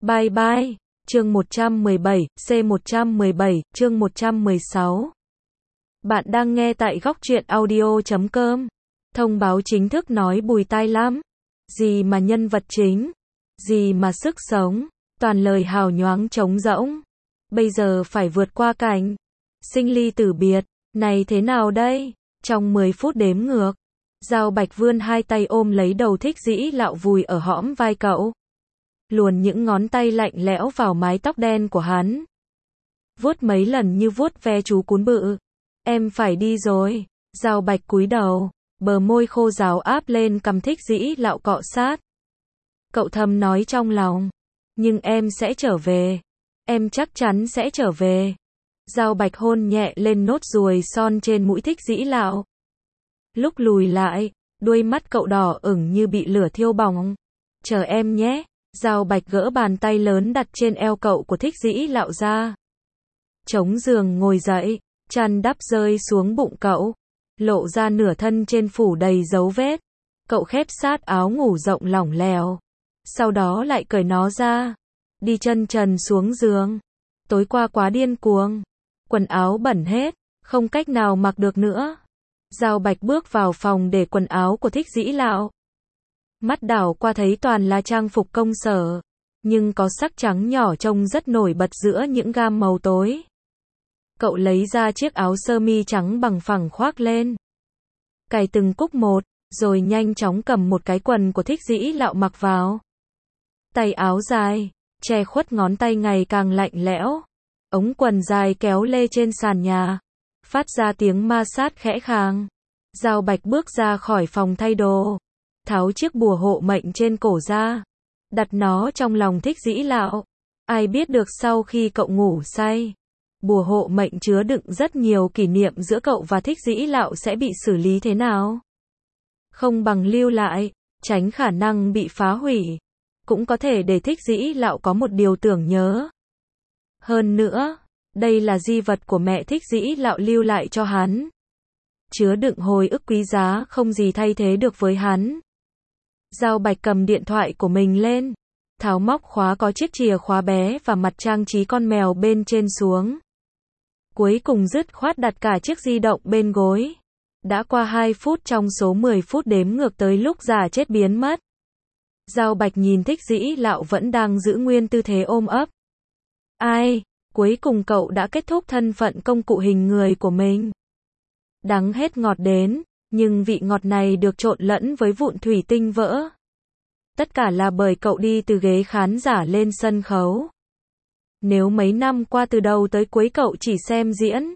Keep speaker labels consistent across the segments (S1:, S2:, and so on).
S1: Bye bye. Chương 117, C117, chương 116. Bạn đang nghe tại Góc Truyện Audio.com. Thông báo chính thức nói bùi tai lắm. Gì mà nhân vật chính, gì mà sức sống, toàn lời hào nhoáng trống rỗng. Bây giờ phải vượt qua cảnh sinh ly tử biệt, này thế nào đây? Trong 10 phút đếm ngược, Dao Bạch vươn hai tay ôm lấy đầu Thích Dĩ Lạo vùi ở hõm vai cậu. Luồn những ngón tay lạnh lẽo vào mái tóc đen của hắn. Vuốt mấy lần như vuốt ve chú cún bự. Em phải đi rồi. Dao Bạch cúi đầu, bờ môi khô ráo áp lên cằm Thích Dĩ Lạo cọ sát. Cậu thầm nói trong lòng, nhưng em sẽ trở về. Em chắc chắn sẽ trở về. Dao Bạch hôn nhẹ lên nốt ruồi son trên mũi Thích Dĩ Lạo. Lúc lùi lại, đuôi mắt cậu đỏ ửng như bị lửa thiêu bỏng. Chờ em nhé. Dao Bạch gỡ bàn tay lớn đặt trên eo cậu của Thích Dĩ Lạo ra. Chống giường ngồi dậy, chăn đắp rơi xuống bụng cậu, lộ ra nửa thân trên phủ đầy dấu vết. Cậu khép sát áo ngủ rộng lỏng lẻo, sau đó lại cởi nó ra, đi chân trần xuống giường. Tối qua quá điên cuồng, quần áo bẩn hết, không cách nào mặc được nữa. Dao Bạch bước vào phòng để quần áo của Thích Dĩ Lạo. Mắt đảo qua thấy toàn là trang phục công sở, nhưng có sắc trắng nhỏ trông rất nổi bật giữa những gam màu tối. Cậu lấy ra chiếc áo sơ mi trắng bằng phẳng khoác lên, cài từng cúc một, rồi nhanh chóng cầm một cái quần của Thích Dĩ Lạo mặc vào. Tay áo dài, che khuất ngón tay ngày càng lạnh lẽo. Ống quần dài kéo lê trên sàn nhà, phát ra tiếng ma sát khẽ khàng. Dao Bạch bước ra khỏi phòng thay đồ, tháo chiếc bùa hộ mệnh trên cổ ra, đặt nó trong lòng Thích Dĩ Lạo. Ai biết được sau khi cậu ngủ say, bùa hộ mệnh chứa đựng rất nhiều kỷ niệm giữa cậu và Thích Dĩ Lạo sẽ bị xử lý thế nào. Không bằng lưu lại, tránh khả năng bị phá hủy. Cũng có thể để Thích Dĩ Lạo có một điều tưởng nhớ. Hơn nữa, đây là di vật của mẹ Thích Dĩ Lạo lưu lại cho hắn, chứa đựng hồi ức quý giá không gì thay thế được với hắn. Dao Bạch cầm điện thoại của mình lên, tháo móc khóa có chiếc chìa khóa bé và mặt trang trí con mèo bên trên xuống. Cuối cùng dứt khoát đặt cả chiếc di động bên gối. Đã qua 2 phút trong số 10 phút đếm ngược tới lúc giả chết biến mất. Dao Bạch nhìn Thích Dĩ Lạo vẫn đang giữ nguyên tư thế ôm ấp. Ai, cuối cùng cậu đã kết thúc thân phận công cụ hình người của mình. Đắng hết ngọt đến, nhưng vị ngọt này được trộn lẫn với vụn thủy tinh vỡ. Tất cả là bởi cậu đi từ ghế khán giả lên sân khấu. Nếu mấy năm qua từ đầu tới cuối cậu chỉ xem diễn,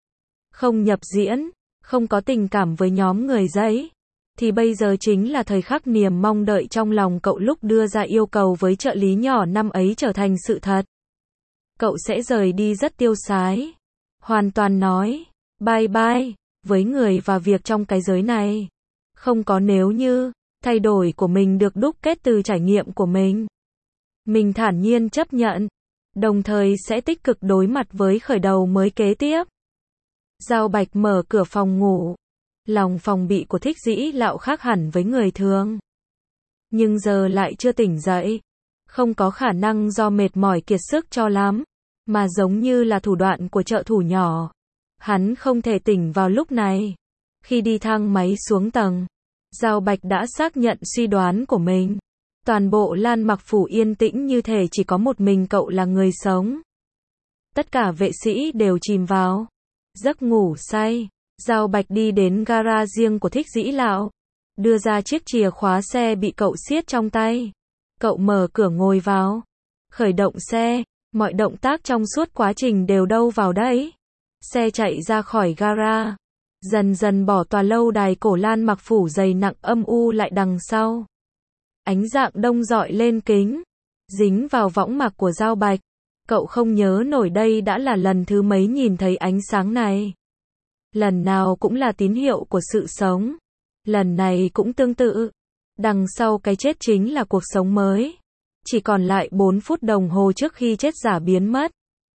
S1: không nhập diễn, không có tình cảm với nhóm người giấy, thì bây giờ chính là thời khắc niềm mong đợi trong lòng cậu lúc đưa ra yêu cầu với trợ lý nhỏ năm ấy trở thành sự thật. Cậu sẽ rời đi rất tiêu sái, hoàn toàn nói bye bye với người và việc trong cái giới này. Không có nếu như, thay đổi của mình được đúc kết từ trải nghiệm của mình. Mình thản nhiên chấp nhận, đồng thời sẽ tích cực đối mặt với khởi đầu mới kế tiếp. Dao Bạch mở cửa phòng ngủ. Lòng phòng bị của Thích Dĩ Lạo khác hẳn với người thường. Nhưng giờ lại chưa tỉnh dậy. Không có khả năng do mệt mỏi kiệt sức cho lắm, mà giống như là thủ đoạn của trợ thủ nhỏ. Hắn không thể tỉnh vào lúc này. Khi đi thang máy xuống tầng, Dao Bạch đã xác nhận suy đoán của mình. Toàn bộ Lan Mặc Phủ yên tĩnh như thể chỉ có một mình cậu là người sống. Tất cả vệ sĩ đều chìm vào giấc ngủ say. Dao Bạch đi đến gara riêng của Thích Dĩ Lạo, đưa ra chiếc chìa khóa xe bị cậu siết trong tay. Cậu mở cửa ngồi vào, khởi động xe, mọi động tác trong suốt quá trình đều đâu vào đấy. Xe chạy ra khỏi gara, dần dần bỏ tòa lâu đài cổ Lan Mặc Phủ dày nặng âm u lại đằng sau. Ánh rạng đông rọi lên kính, dính vào võng mạc của Dao Bạch. Cậu không nhớ nổi đây đã là lần thứ mấy nhìn thấy ánh sáng này. Lần nào cũng là tín hiệu của sự sống. Lần này cũng tương tự. Đằng sau cái chết chính là cuộc sống mới. Chỉ còn lại 4 phút đồng hồ trước khi chết giả biến mất.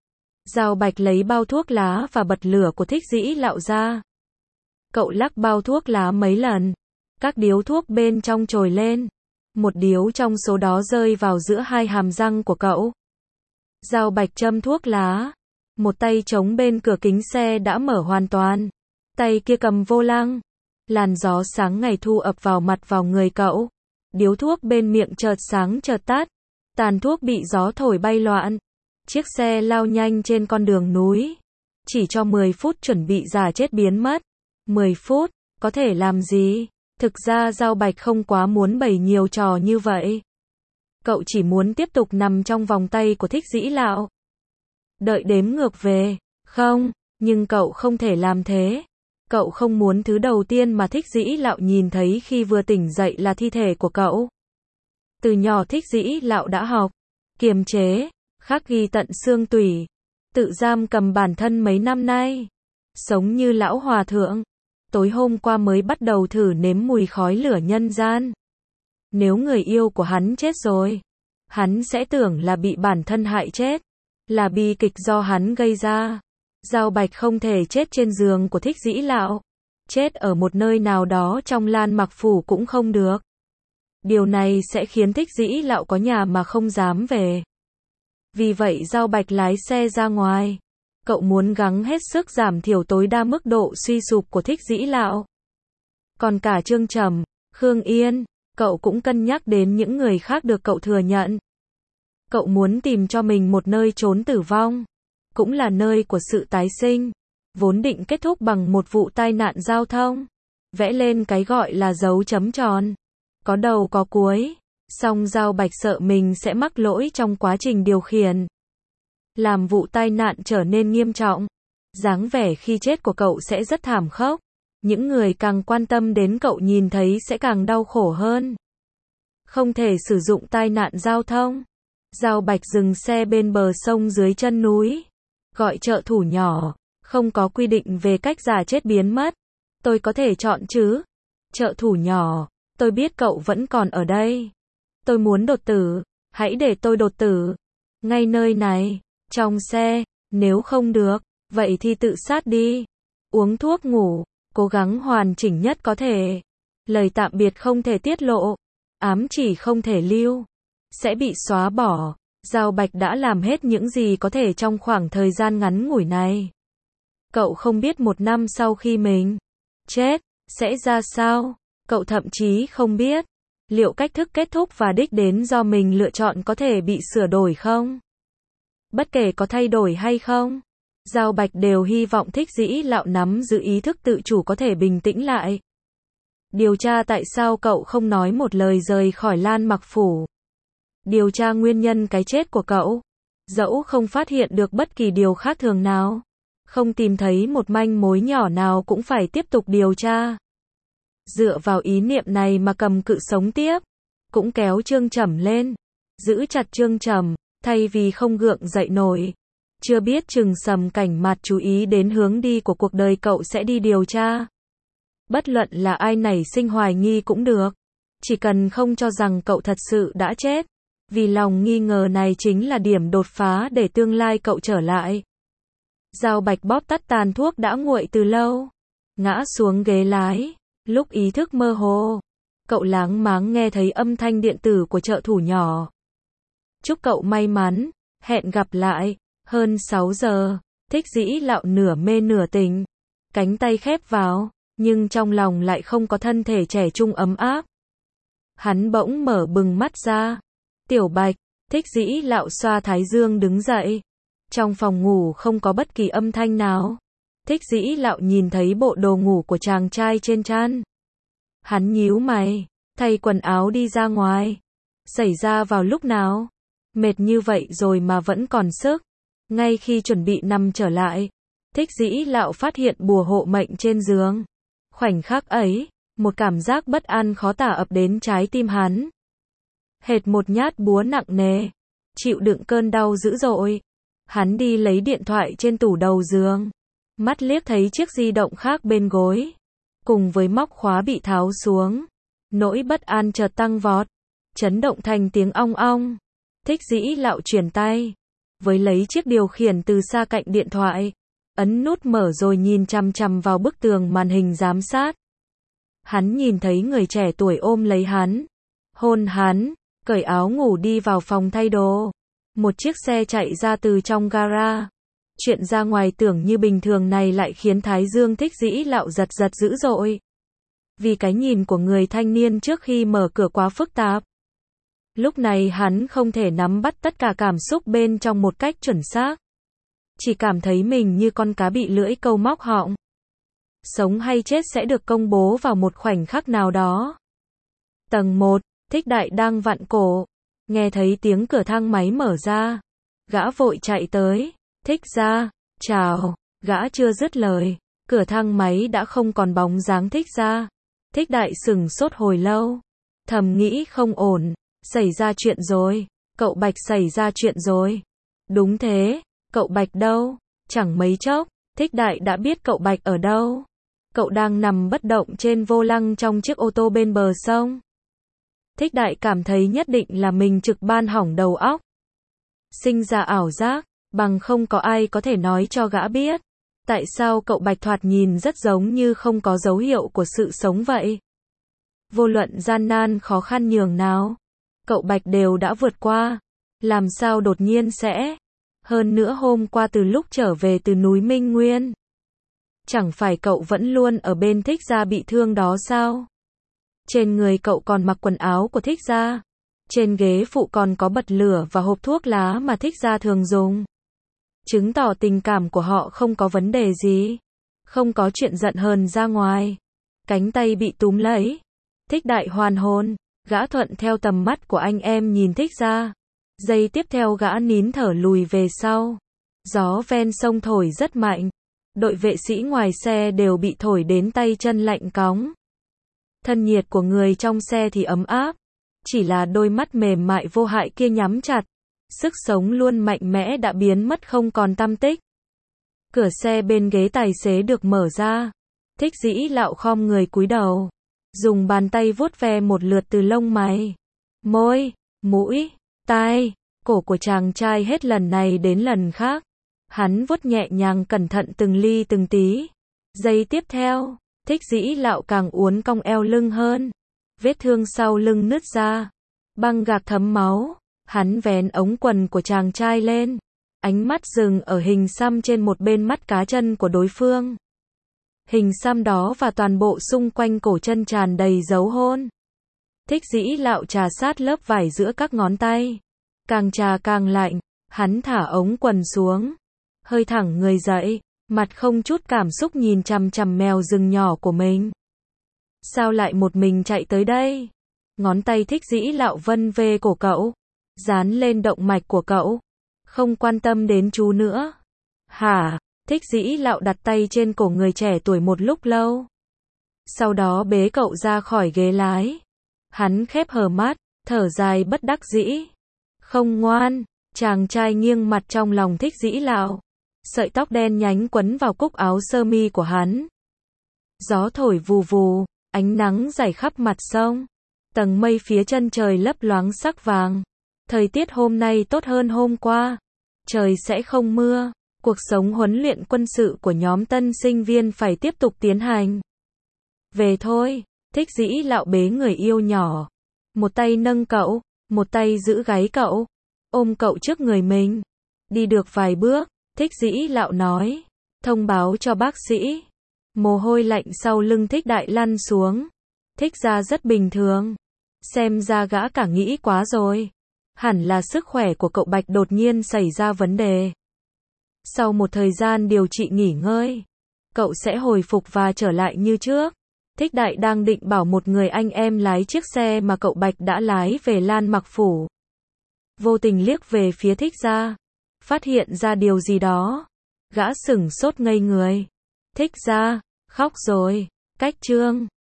S1: Dao Bạch lấy bao thuốc lá và bật lửa của Thích Dĩ Lạo ra. Cậu lắc bao thuốc lá mấy lần. Các điếu thuốc bên trong trồi lên. Một điếu trong số đó rơi vào giữa hai hàm răng của cậu. Dao Bạch châm thuốc lá. Một tay chống bên cửa kính xe đã mở hoàn toàn. Tay kia cầm vô lăng. Làn gió sáng ngày thu ập vào mặt vào người cậu. Điếu thuốc bên miệng chợt sáng chợt tắt. Tàn thuốc bị gió thổi bay loạn. Chiếc xe lao nhanh trên con đường núi. Chỉ cho 10 phút chuẩn bị giả chết biến mất. 10 phút, có thể làm gì? Thực ra Dao Bạch không quá muốn bày nhiều trò như vậy. Cậu chỉ muốn tiếp tục nằm trong vòng tay của Thích Dĩ Lạo. Đợi đếm ngược về. Không, nhưng cậu không thể làm thế. Cậu không muốn thứ đầu tiên mà Thích Dĩ Lạo nhìn thấy khi vừa tỉnh dậy là thi thể của cậu. Từ nhỏ Thích Dĩ Lạo đã học kiềm chế, khắc ghi tận xương tủy, tự giam cầm bản thân mấy năm nay. Sống như lão hòa thượng. Tối hôm qua mới bắt đầu thử nếm mùi khói lửa nhân gian. Nếu người yêu của hắn chết rồi, hắn sẽ tưởng là bị bản thân hại chết, là bi kịch do hắn gây ra. Dao Bạch không thể chết trên giường của Thích Dĩ Lạo, chết ở một nơi nào đó trong Lan Mặc Phủ cũng không được. Điều này sẽ khiến Thích Dĩ Lạo có nhà mà không dám về. Vì vậy Dao Bạch lái xe ra ngoài. Cậu muốn gắng hết sức giảm thiểu tối đa mức độ suy sụp của Thích Dĩ Lạo. Còn cả Trương Trầm, Khương Yên, cậu cũng cân nhắc đến những người khác được cậu thừa nhận. Cậu muốn tìm cho mình một nơi trốn tử vong, cũng là nơi của sự tái sinh, vốn định kết thúc bằng một vụ tai nạn giao thông. Vẽ lên cái gọi là dấu chấm tròn, có đầu có cuối, song Dao Bạch sợ mình sẽ mắc lỗi trong quá trình điều khiển, làm vụ tai nạn trở nên nghiêm trọng. Dáng vẻ khi chết của cậu sẽ rất thảm khốc. Những người càng quan tâm đến cậu nhìn thấy sẽ càng đau khổ hơn. Không thể sử dụng tai nạn giao thông. Dao Bạch dừng xe bên bờ sông dưới chân núi. Gọi trợ thủ nhỏ. Không có quy định về cách giả chết biến mất. Tôi có thể chọn chứ? Trợ thủ nhỏ. Tôi biết cậu vẫn còn ở đây. Tôi muốn đột tử. Hãy để tôi đột tử. Ngay nơi này. Trong xe. Nếu không được, vậy thì tự sát đi. Uống thuốc ngủ. Cố gắng hoàn chỉnh nhất có thể. Lời tạm biệt không thể tiết lộ. Ám chỉ không thể lưu. Sẽ bị xóa bỏ. Dao Bạch đã làm hết những gì có thể trong khoảng thời gian ngắn ngủi này. Cậu không biết một năm sau khi mình chết, sẽ ra sao. Cậu thậm chí không biết liệu cách thức kết thúc và đích đến do mình lựa chọn có thể bị sửa đổi không. Bất kể có thay đổi hay không, Dao Bạch đều hy vọng Thích Dĩ Lạo nắm giữ ý thức tự chủ có thể bình tĩnh lại. Điều tra tại sao cậu không nói một lời rời khỏi Lan Mặc Phủ. Điều tra nguyên nhân cái chết của cậu. Dẫu không phát hiện được bất kỳ điều khác thường nào, không tìm thấy một manh mối nhỏ nào cũng phải tiếp tục điều tra. Dựa vào ý niệm này mà cầm cự sống tiếp. Cũng kéo Trương Trầm lên. Giữ chặt Trương Trầm, thay vì không gượng dậy nổi. Chưa biết chừng Sầm Cảnh Mạt chú ý đến hướng đi của cuộc đời cậu sẽ đi điều tra. Bất luận là ai nảy sinh hoài nghi cũng được. Chỉ cần không cho rằng cậu thật sự đã chết. Vì lòng nghi ngờ này chính là điểm đột phá để tương lai cậu trở lại. Dao Bạch bóp tắt tàn thuốc đã nguội từ lâu. Ngã xuống ghế lái. Lúc ý thức mơ hồ, cậu láng máng nghe thấy âm thanh điện tử của trợ thủ nhỏ. Chúc cậu may mắn, hẹn gặp lại. Hơn 6 giờ, Thích Dĩ Lạo nửa mê nửa tỉnh. Cánh tay khép vào, nhưng trong lòng lại không có thân thể trẻ trung ấm áp. Hắn bỗng mở bừng mắt ra. Tiểu Bạch, Thích Dĩ Lạo xoa thái dương đứng dậy. Trong phòng ngủ không có bất kỳ âm thanh nào. Thích Dĩ Lạo nhìn thấy bộ đồ ngủ của chàng trai trên chăn. Hắn nhíu mày, thay quần áo đi ra ngoài. Xảy ra vào lúc nào? Mệt như vậy rồi mà vẫn còn sức. Ngay khi chuẩn bị nằm trở lại, Thích Dĩ Lạo phát hiện bùa hộ mệnh trên giường. Khoảnh khắc ấy, một cảm giác bất an khó tả ập đến trái tim hắn. Hệt một nhát búa nặng nề, chịu đựng cơn đau dữ dội. Hắn đi lấy điện thoại trên tủ đầu giường. Mắt liếc thấy chiếc di động khác bên gối. Cùng với móc khóa bị tháo xuống. Nỗi bất an chợt tăng vọt. Chấn động thành tiếng ong ong. Thích Dĩ Lạo chuyển tay. Với lấy chiếc điều khiển từ xa cạnh điện thoại. Ấn nút mở rồi nhìn chằm chằm vào bức tường màn hình giám sát. Hắn nhìn thấy người trẻ tuổi ôm lấy hắn. hôn hắn, cởi áo ngủ đi vào phòng thay đồ. Một chiếc xe chạy ra từ trong gara. Chuyện ra ngoài tưởng như bình thường này lại khiến Thái Dương Thích Dĩ Lạo giật giật dữ dội. Vì cái nhìn của người thanh niên trước khi mở cửa quá phức tạp. Lúc này hắn không thể nắm bắt tất cả cảm xúc bên trong một cách chuẩn xác. Chỉ cảm thấy mình như con cá bị lưỡi câu móc họng. Sống hay chết sẽ được công bố vào một khoảnh khắc nào đó. Tầng 1, Thích Đại đang vặn cổ. Nghe thấy tiếng cửa thang máy mở ra. Gã vội chạy tới. Thích gia, chào. Gã chưa dứt lời. Cửa thang máy đã không còn bóng dáng Thích gia. Thích Đại sửng sốt hồi lâu. Thầm nghĩ không ổn. Xảy ra chuyện rồi. Cậu Bạch xảy ra chuyện rồi. Đúng thế. Cậu Bạch đâu? Chẳng mấy chốc, Thích Đại đã biết cậu Bạch ở đâu. Cậu đang nằm bất động trên vô lăng trong chiếc ô tô bên bờ sông. Thích Đại cảm thấy nhất định là mình trực ban hỏng đầu óc. Sinh ra ảo giác, bằng không có ai có thể nói cho gã biết. Tại sao cậu Bạch thoạt nhìn rất giống như không có dấu hiệu của sự sống vậy? Vô luận gian nan khó khăn nhường nào, cậu Bạch đều đã vượt qua. Làm sao đột nhiên sẽ... Hơn nữa hôm qua từ lúc trở về từ núi Minh Nguyên. Chẳng phải cậu vẫn luôn ở bên Thích gia bị thương đó sao? Trên người cậu còn mặc quần áo của Thích gia. Trên ghế phụ còn có bật lửa và hộp thuốc lá mà Thích gia thường dùng. Chứng tỏ tình cảm của họ không có vấn đề gì. Không có chuyện giận hờn ra ngoài. Cánh tay bị túm lấy. Thích Đại hoàn hồn. Gã thuận theo tầm mắt của anh em nhìn Thích gia. Giây tiếp theo gã nín thở lùi về sau. Gió ven sông thổi rất mạnh. Đội vệ sĩ ngoài xe đều bị thổi đến tay chân lạnh cóng. Thân nhiệt của người trong xe thì ấm áp. Chỉ là đôi mắt mềm mại vô hại kia nhắm chặt. Sức sống luôn mạnh mẽ đã biến mất không còn tăm tích. Cửa xe bên ghế tài xế được mở ra. Thích Dĩ Lạo khom người cúi đầu. Dùng bàn tay vuốt ve một lượt từ lông mày, môi, mũi, tai, cổ của chàng trai hết lần này đến lần khác. Hắn vuốt nhẹ nhàng cẩn thận từng ly từng tí. Giây tiếp theo, Thích Dĩ Lạo càng uốn cong eo lưng hơn. Vết thương sau lưng nứt ra. Băng gạc thấm máu. Hắn vén ống quần của chàng trai lên. Ánh mắt dừng ở hình xăm trên một bên mắt cá chân của đối phương. Hình xăm đó và toàn bộ xung quanh cổ chân tràn đầy dấu hôn. Thích Dĩ Lạo trà sát lớp vải giữa các ngón tay. Càng trà càng lạnh. Hắn thả ống quần xuống. Hơi thẳng người dậy. Mặt không chút cảm xúc nhìn chằm chằm mèo rừng nhỏ của mình. Sao lại một mình chạy tới đây? Ngón tay Thích Dĩ Lạo vân về cổ cậu. Dán lên động mạch của cậu. Không quan tâm đến chú nữa. Hả? Thích Dĩ Lạo đặt tay trên cổ người trẻ tuổi một lúc lâu. Sau đó bế cậu ra khỏi ghế lái. Hắn khép hờ mắt, thở dài bất đắc dĩ. Không ngoan. Chàng trai nghiêng mặt trong lòng Thích Dĩ Lạo. Sợi tóc đen nhánh quấn vào cúc áo sơ mi của hắn. Gió thổi vù vù, ánh nắng rải khắp mặt sông. Tầng mây phía chân trời lấp loáng sắc vàng. Thời tiết hôm nay tốt hơn hôm qua. Trời sẽ không mưa. Cuộc sống huấn luyện quân sự của nhóm tân sinh viên phải tiếp tục tiến hành. Về thôi, Thích Dĩ Lạo bế người yêu nhỏ. Một tay nâng cậu, một tay giữ gáy cậu. Ôm cậu trước người mình. Đi được vài bước, Thích Dĩ Lạo nói. Thông báo cho bác sĩ. Mồ hôi lạnh sau lưng Thích Đại lăn xuống. Thích ra rất bình thường. Xem ra gã cả nghĩ quá rồi. Hẳn là sức khỏe của cậu Bạch đột nhiên xảy ra vấn đề. Sau một thời gian điều trị nghỉ ngơi, cậu sẽ hồi phục và trở lại như trước. Thích Đại đang định bảo một người anh em lái chiếc xe mà cậu Bạch đã lái về Lan Mặc Phủ. Vô tình liếc về phía Thích gia. Phát hiện ra điều gì đó. Gã sửng sốt ngây người. Thích gia, khóc rồi. Cách chương